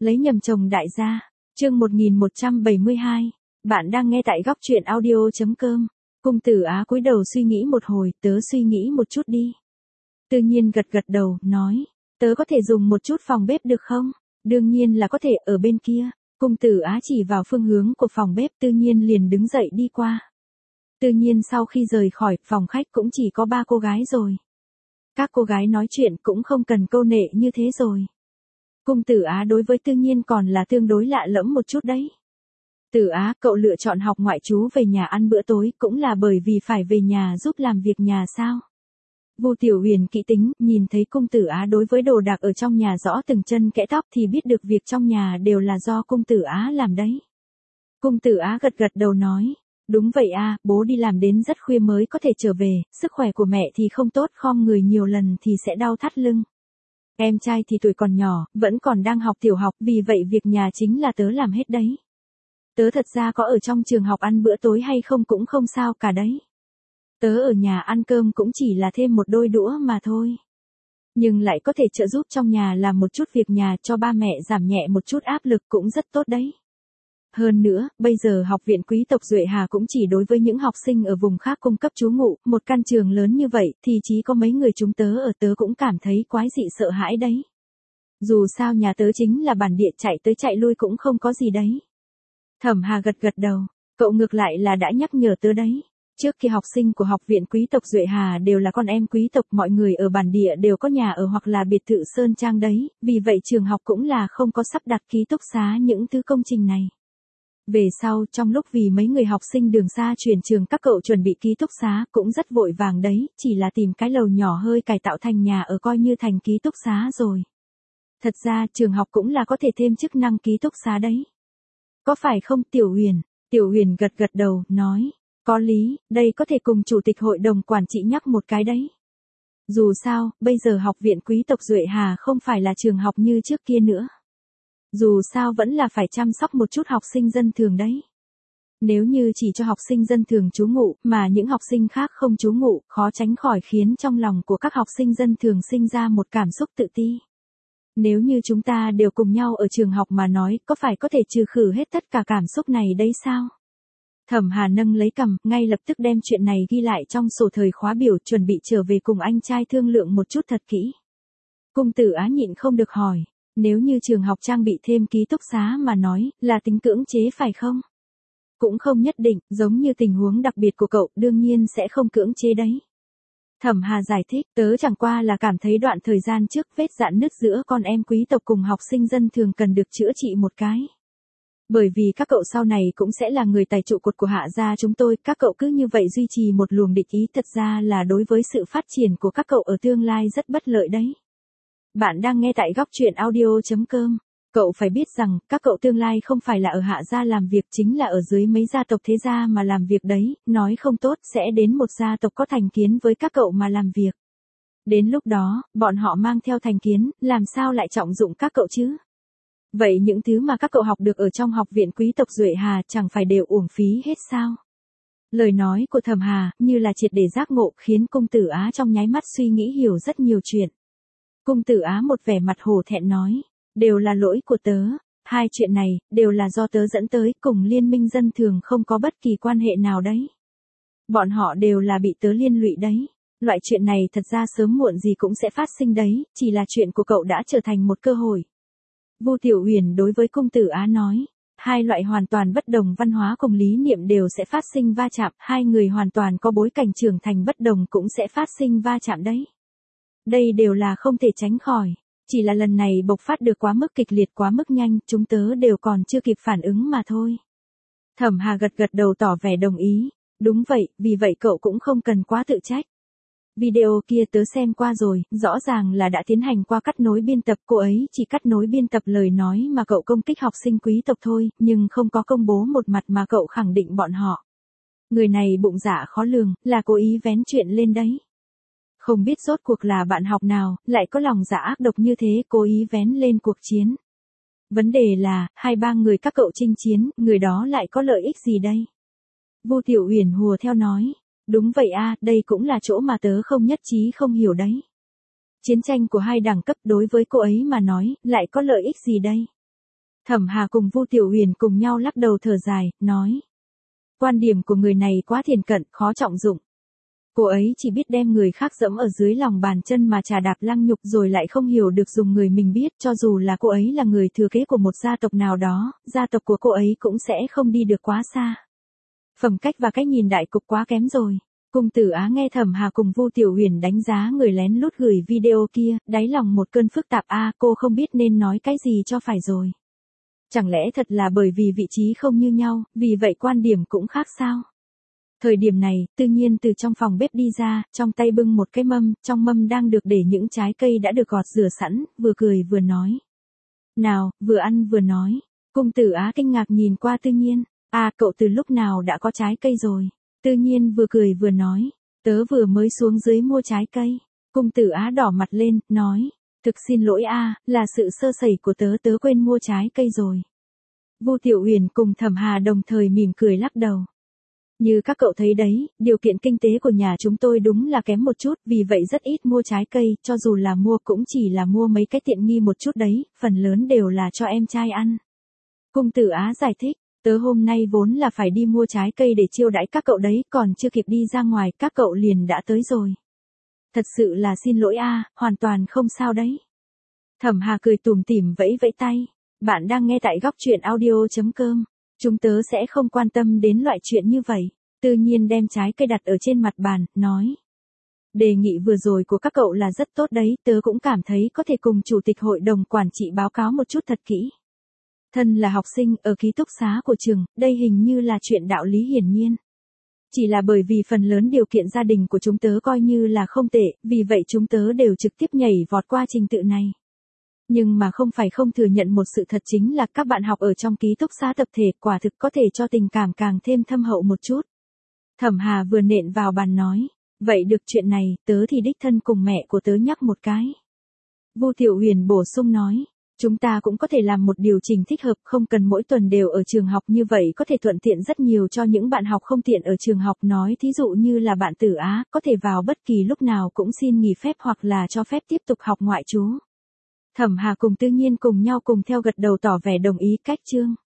Lấy nhầm chồng đại gia. Chương 1172. Bạn đang nghe tại góc truyện audio.com. Cung Tử Á cúi đầu suy nghĩ một hồi, tớ suy nghĩ một chút đi. Tự nhiên gật gật đầu, nói, tớ có thể dùng một chút phòng bếp được không? Đương nhiên là có thể, ở bên kia. Cung Tử Á chỉ vào phương hướng của phòng bếp, Tự nhiên liền đứng dậy đi qua. Tự nhiên sau khi rời khỏi phòng khách cũng chỉ có 3 cô gái rồi. Các cô gái nói chuyện cũng không cần câu nệ như thế rồi. Cung Tử Á đối với Tự nhiên còn là tương đối lạ lẫm một chút đấy. Tử Á, cậu lựa chọn học ngoại trú về nhà ăn bữa tối cũng là bởi vì phải về nhà giúp làm việc nhà sao? Vu Tiểu Huyền kỹ tính, nhìn thấy Cung Tử Á đối với đồ đạc ở trong nhà rõ từng chân kẽ tóc thì biết được việc trong nhà đều là do Cung Tử Á làm đấy. Cung Tử Á gật gật đầu nói, đúng vậy à, bố đi làm đến rất khuya mới có thể trở về, sức khỏe của mẹ thì không tốt, khom người nhiều lần thì sẽ đau thắt lưng. Em trai thì tuổi còn nhỏ, vẫn còn đang học tiểu học, vì vậy việc nhà chính là tớ làm hết đấy. Tớ thật ra có ở trong trường học ăn bữa tối hay không cũng không sao cả đấy. Tớ ở nhà ăn cơm cũng chỉ là thêm một đôi đũa mà thôi. Nhưng lại có thể trợ giúp trong nhà làm một chút việc nhà cho ba mẹ giảm nhẹ một chút áp lực cũng rất tốt đấy. Hơn nữa, bây giờ học viện quý tộc Duệ Hà cũng chỉ đối với những học sinh ở vùng khác cung cấp trú ngụ, một căn trường lớn như vậy thì chỉ có mấy người chúng tớ ở, tớ cũng cảm thấy quái dị sợ hãi đấy. Dù sao nhà tớ chính là bản địa, chạy tới chạy lui cũng không có gì đấy. Thẩm Hà gật gật đầu, cậu ngược lại là đã nhắc nhở tớ đấy. Trước khi học sinh của học viện quý tộc Duệ Hà đều là con em quý tộc, mọi người ở bản địa đều có nhà ở hoặc là biệt thự sơn trang đấy, vì vậy trường học cũng là không có sắp đặt ký túc xá những thứ công trình này. Về sau, trong lúc vì mấy người học sinh đường xa chuyển trường các cậu chuẩn bị ký túc xá cũng rất vội vàng đấy, chỉ là tìm cái lầu nhỏ hơi cải tạo thành nhà ở coi như thành ký túc xá rồi. Thật ra trường học cũng là có thể thêm chức năng ký túc xá đấy. Có phải không Tiểu Huyền? Tiểu Huyền gật gật đầu, nói, có lý, đây có thể cùng chủ tịch hội đồng quản trị nhắc một cái đấy. Dù sao, bây giờ học viện quý tộc Duệ Hà không phải là trường học như trước kia nữa. Dù sao vẫn là phải chăm sóc một chút học sinh dân thường đấy. Nếu như chỉ cho học sinh dân thường trú ngụ mà những học sinh khác không trú ngụ, khó tránh khỏi khiến trong lòng của các học sinh dân thường sinh ra một cảm xúc tự ti. Nếu như chúng ta đều cùng nhau ở trường học mà nói, có phải có thể trừ khử hết tất cả cảm xúc này đấy sao? Thẩm Hà nâng lấy cằm, ngay lập tức đem chuyện này ghi lại trong sổ thời khóa biểu, chuẩn bị trở về cùng anh trai thương lượng một chút thật kỹ. Cung Tử Á nhịn không được hỏi, nếu như trường học trang bị thêm ký túc xá mà nói, là tính cưỡng chế phải không? Cũng không nhất định, giống như tình huống đặc biệt của cậu, đương nhiên sẽ không cưỡng chế đấy. Thẩm Hà giải thích, tớ chẳng qua là cảm thấy đoạn thời gian trước vết rạn nứt giữa con em quý tộc cùng học sinh dân thường cần được chữa trị một cái. Bởi vì các cậu sau này cũng sẽ là người tài trụ cột của Hạ gia chúng tôi, các cậu cứ như vậy duy trì một luồng địch ý thật ra là đối với sự phát triển của các cậu ở tương lai rất bất lợi đấy. Bạn đang nghe tại góc truyện audio.com. Cậu phải biết rằng, các cậu tương lai không phải là ở Hạ gia làm việc, chính là ở dưới mấy gia tộc thế gia mà làm việc đấy, nói không tốt sẽ đến một gia tộc có thành kiến với các cậu mà làm việc. Đến lúc đó, bọn họ mang theo thành kiến, làm sao lại trọng dụng các cậu chứ? Vậy những thứ mà các cậu học được ở trong học viện quý tộc Duệ Hà chẳng phải đều uổng phí hết sao? Lời nói của Thẩm Hà như là triệt để giác ngộ, khiến Cung Tử Á trong nháy mắt suy nghĩ hiểu rất nhiều chuyện. Cung Tử Á một vẻ mặt hổ thẹn nói, đều là lỗi của tớ, hai chuyện này đều là do tớ dẫn tới, cùng liên minh dân thường không có bất kỳ quan hệ nào đấy. Bọn họ đều là bị tớ liên lụy đấy. Loại chuyện này thật ra sớm muộn gì cũng sẽ phát sinh đấy, chỉ là chuyện của cậu đã trở thành một cơ hội. Vu Tiểu Huyền đối với Cung Tử Á nói, hai loại hoàn toàn bất đồng văn hóa cùng lý niệm đều sẽ phát sinh va chạm, hai người hoàn toàn có bối cảnh trưởng thành bất đồng cũng sẽ phát sinh va chạm đấy. Đây đều là không thể tránh khỏi, chỉ là lần này bộc phát được quá mức kịch liệt, quá mức nhanh, chúng tớ đều còn chưa kịp phản ứng mà thôi. Thẩm Hà gật gật đầu tỏ vẻ đồng ý, đúng vậy, vì vậy cậu cũng không cần quá tự trách. Video kia tớ xem qua rồi, rõ ràng là đã tiến hành qua cắt nối biên tập, cô ấy chỉ cắt nối biên tập lời nói mà cậu công kích học sinh quý tộc thôi, nhưng không có công bố một mặt mà cậu khẳng định bọn họ. Người này bụng dạ khó lường, là cố ý vén chuyện lên đấy. Không biết rốt cuộc là bạn học nào, lại có lòng dạ ác độc như thế, cố ý vén lên cuộc chiến. Vấn đề là, 2-3 người các cậu chinh chiến, người đó lại có lợi ích gì đây? Vu Tiểu Huyền hùa theo nói. Đúng vậy a, đây cũng là chỗ mà tớ không nhất trí không hiểu đấy. Chiến tranh của hai đẳng cấp đối với cô ấy mà nói, lại có lợi ích gì đây? Thẩm Hà cùng Vu Tiểu Huyền cùng nhau lắc đầu thở dài, nói. Quan điểm của người này quá thiển cận, khó trọng dụng. Cô ấy chỉ biết đem người khác dẫm ở dưới lòng bàn chân mà trà đạp lăng nhục rồi lại không hiểu được dùng người mình biết, cho dù là cô ấy là người thừa kế của một gia tộc nào đó, gia tộc của cô ấy cũng sẽ không đi được quá xa. Phẩm cách và cách nhìn đại cục quá kém rồi. Cung Tử Á nghe Thẩm Hà cùng Vu Tiểu Huyền đánh giá người lén lút gửi video kia, đáy lòng một cơn phức tạp cô không biết nên nói cái gì cho phải rồi. Chẳng lẽ thật là bởi vì vị trí không như nhau, vì vậy quan điểm cũng khác sao? Thời điểm này, Tư Nhiên từ trong phòng bếp đi ra, trong tay bưng một cái mâm, trong mâm đang được để những trái cây đã được gọt rửa sẵn, vừa cười vừa nói. Nào, vừa ăn vừa nói. Cung Tử Á kinh ngạc nhìn qua Tư Nhiên. Cậu từ lúc nào đã có trái cây rồi? Tư Nhiên vừa cười vừa nói. Tớ vừa mới xuống dưới mua trái cây. Cung Tử Á đỏ mặt lên, nói. Thực xin lỗi là sự sơ sẩy của tớ quên mua trái cây rồi. Vu Tiểu Huyền cùng Thẩm Hà đồng thời mỉm cười lắc đầu. Như các cậu thấy đấy, điều kiện kinh tế của nhà chúng tôi đúng là kém một chút, vì vậy rất ít mua trái cây, cho dù là mua cũng chỉ là mua mấy cái tiện nghi một chút đấy, phần lớn đều là cho em trai ăn. Cung Tử Á giải thích, tớ hôm nay vốn là phải đi mua trái cây để chiêu đãi các cậu đấy, còn chưa kịp đi ra ngoài, các cậu liền đã tới rồi. Thật sự là xin lỗi hoàn toàn không sao đấy. Thẩm Hà cười tủm tỉm vẫy vẫy tay. Bạn đang nghe tại góc truyện audio.com. Chúng tớ sẽ không quan tâm đến loại chuyện như vậy. Tự nhiên đem trái cây đặt ở trên mặt bàn, nói. Đề nghị vừa rồi của các cậu là rất tốt đấy, tớ cũng cảm thấy có thể cùng chủ tịch hội đồng quản trị báo cáo một chút thật kỹ. Thân là học sinh ở ký túc xá của trường, đây hình như là chuyện đạo lý hiển nhiên. Chỉ là bởi vì phần lớn điều kiện gia đình của chúng tớ coi như là không tệ, vì vậy chúng tớ đều trực tiếp nhảy vọt qua trình tự này. Nhưng mà không phải không thừa nhận một sự thật chính là các bạn học ở trong ký túc xá tập thể quả thực có thể cho tình cảm càng thêm thâm hậu một chút. Thẩm Hà vừa nện vào bàn nói, vậy được chuyện này, tớ thì đích thân cùng mẹ của tớ nhắc một cái. Vu Tiểu Huyền bổ sung nói, chúng ta cũng có thể làm một điều chỉnh thích hợp, không cần mỗi tuần đều ở trường học, như vậy có thể thuận tiện rất nhiều cho những bạn học không tiện ở trường học, nói thí dụ như là bạn Tử Á, có thể vào bất kỳ lúc nào cũng xin nghỉ phép hoặc là cho phép tiếp tục học ngoại trú. Thẩm Hà cùng Tư Nhiên cùng nhau cùng theo gật đầu tỏ vẻ đồng ý cách chương.